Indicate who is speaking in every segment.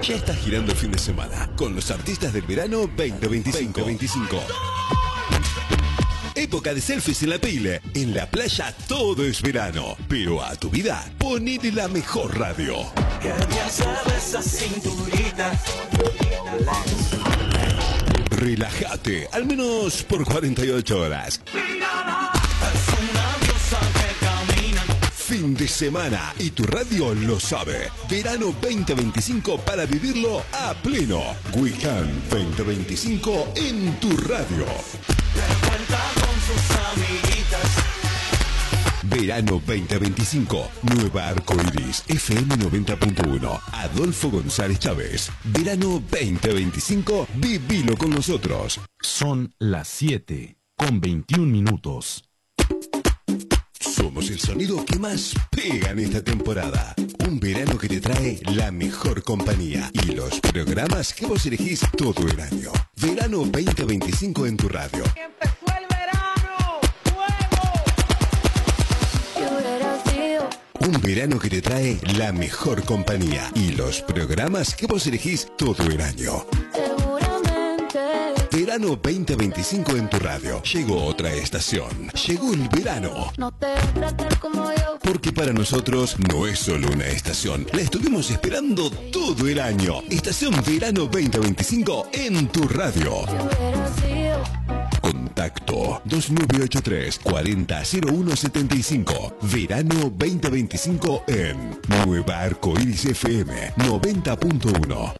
Speaker 1: Ya está girando el fin de semana con los artistas del verano 2025. Época de selfies en la pile. En la playa todo es verano. Pero a tu vida, ponele la mejor radio. Relájate, al menos por 48 horas. Fin de semana y tu radio lo sabe. Verano 2025 para vivirlo a pleno. Weekend 2025 en tu radio. Verano 2025, Nueva Arcoiris, FM 90.1, Adolfo González Chávez. Verano 2025, vivilo con nosotros.
Speaker 2: Son las 7:21.
Speaker 1: Somos el sonido que más pega en esta temporada. Un verano que te trae la mejor compañía y los programas que vos elegís todo el año. Verano 2025 en tu radio.
Speaker 3: ¡Empezó el verano! ¡Fuego!
Speaker 1: Un verano que te trae la mejor compañía y los programas que vos elegís todo el año. Verano 2025 en tu radio. Llegó otra estación. Llegó el verano.
Speaker 3: No te trates como yo.
Speaker 1: Porque para nosotros no es solo una estación. La estuvimos esperando todo el año. Estación Verano 2025 en tu radio. Contacto 2983 400175. Verano 2025 en Nueva Arcoiris FM 90.1.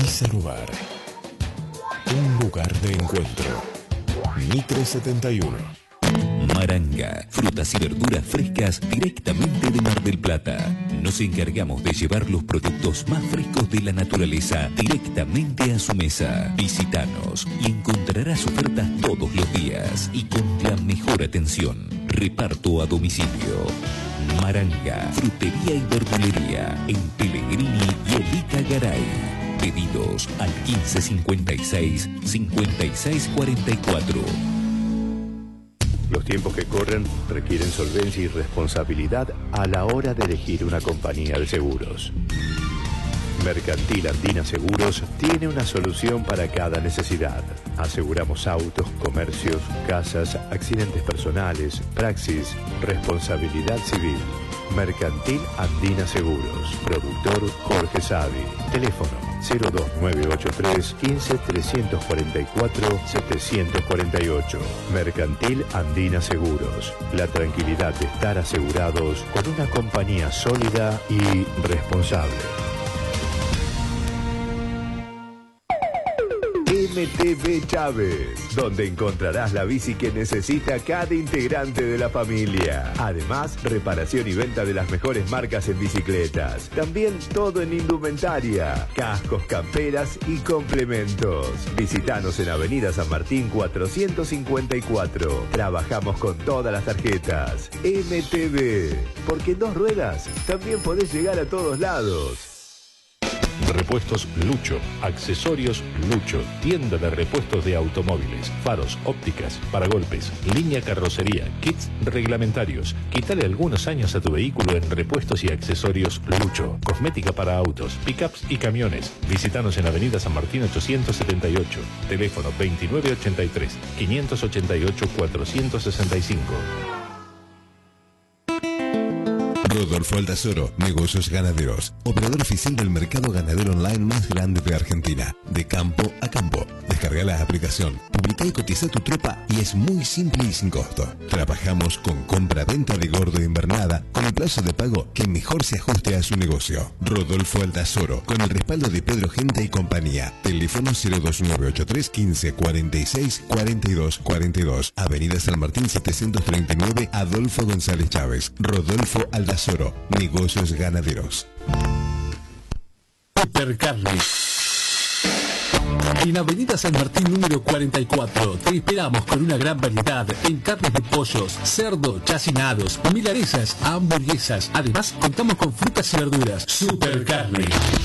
Speaker 1: Izarubar. Un lugar de encuentro. Mitre 71.
Speaker 2: Maranga, frutas y verduras frescas directamente de Mar del Plata. Nos encargamos de llevar los productos más frescos de la naturaleza directamente a su mesa. Visítanos y encontrarás ofertas todos los días y con la mejor atención. Reparto a domicilio. Maranga, frutería y verdulería en Pellegrini y Elita Garay. Pedidos al 1556-5644.
Speaker 4: Los tiempos que corren requieren solvencia y responsabilidad a la hora de elegir una compañía de seguros. Mercantil Andina Seguros tiene una solución para cada necesidad. Aseguramos autos, comercios, casas, accidentes personales, praxis, responsabilidad civil. Mercantil Andina Seguros. Productor Jorge Savi. Teléfono 02983 15 344 748. Mercantil Andina Seguros. La tranquilidad de estar asegurados con una compañía sólida y responsable. MTB Chávez, donde encontrarás la bici que necesita cada integrante de la familia. Además, reparación y venta de las mejores marcas en bicicletas. También todo en indumentaria, cascos, camperas y complementos. Visítanos en Avenida San Martín 454. Trabajamos con todas las tarjetas. MTB, porque en 2 ruedas también podés llegar a todos lados.
Speaker 5: Repuestos Lucho, accesorios Lucho, tienda de repuestos de automóviles, faros, ópticas, paragolpes, línea carrocería, kits reglamentarios. Quítale algunos años a tu vehículo en repuestos y accesorios Lucho. Cosmética para autos, pickups y camiones. Visítanos en Avenida San Martín 878. Teléfono 2983 588 465.
Speaker 1: Rodolfo Aldazoro, negocios ganaderos, operador oficial del mercado ganadero online más grande de Argentina, de campo a campo. Descarga la aplicación, publica y cotiza tu tropa y es muy simple y sin costo. Trabajamos con compra-venta de gordo e invernada con el plazo de pago que mejor se ajuste a su negocio. Rodolfo Aldazoro, con el respaldo de Pedro Gente y compañía. Teléfono 02983 15 46 42 42. Avenida San Martín 739, Adolfo González Chávez. Rodolfo Aldazoro. Negocios ganaderos.
Speaker 6: Super Carne. En Avenida San Martín número 44 te esperamos con una gran variedad en carnes de pollos, cerdo, chacinados, milanesas, hamburguesas. Además contamos con frutas y verduras. Super Carne.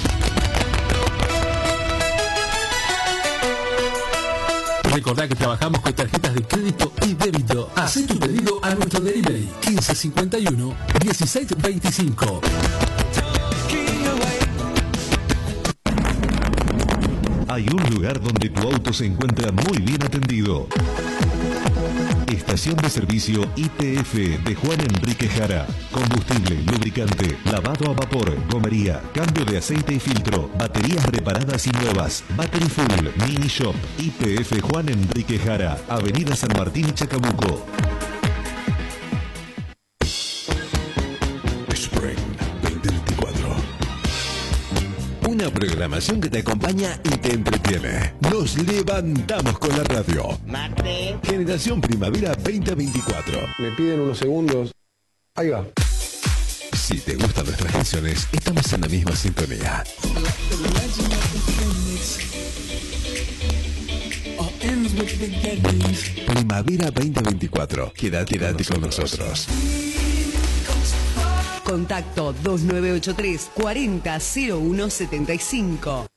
Speaker 6: Recordá que trabajamos con tarjetas de crédito y débito. Haz tu pedido a nuestro delivery 1551 1625.
Speaker 7: Hay un lugar donde tu auto se encuentra muy bien atendido. Estación de servicio IPF de Juan Enrique Jara. Combustible, lubricante, lavado a vapor, gomería, cambio de aceite y filtro, baterías reparadas y nuevas, battery full, mini shop. IPF Juan Enrique Jara, Avenida San Martín, Chacabuco.
Speaker 1: Spring 2024. Una programación que te acompaña y te entretiene. Nos levantamos con la radio.
Speaker 8: Mate.
Speaker 1: Generación Primavera 2024.
Speaker 9: Me piden unos segundos. Ahí va.
Speaker 1: Si te gustan nuestras canciones, estamos en la misma sintonía. Primavera 2024. Quédate con nosotros.
Speaker 10: Contacto 2983 40 01 75.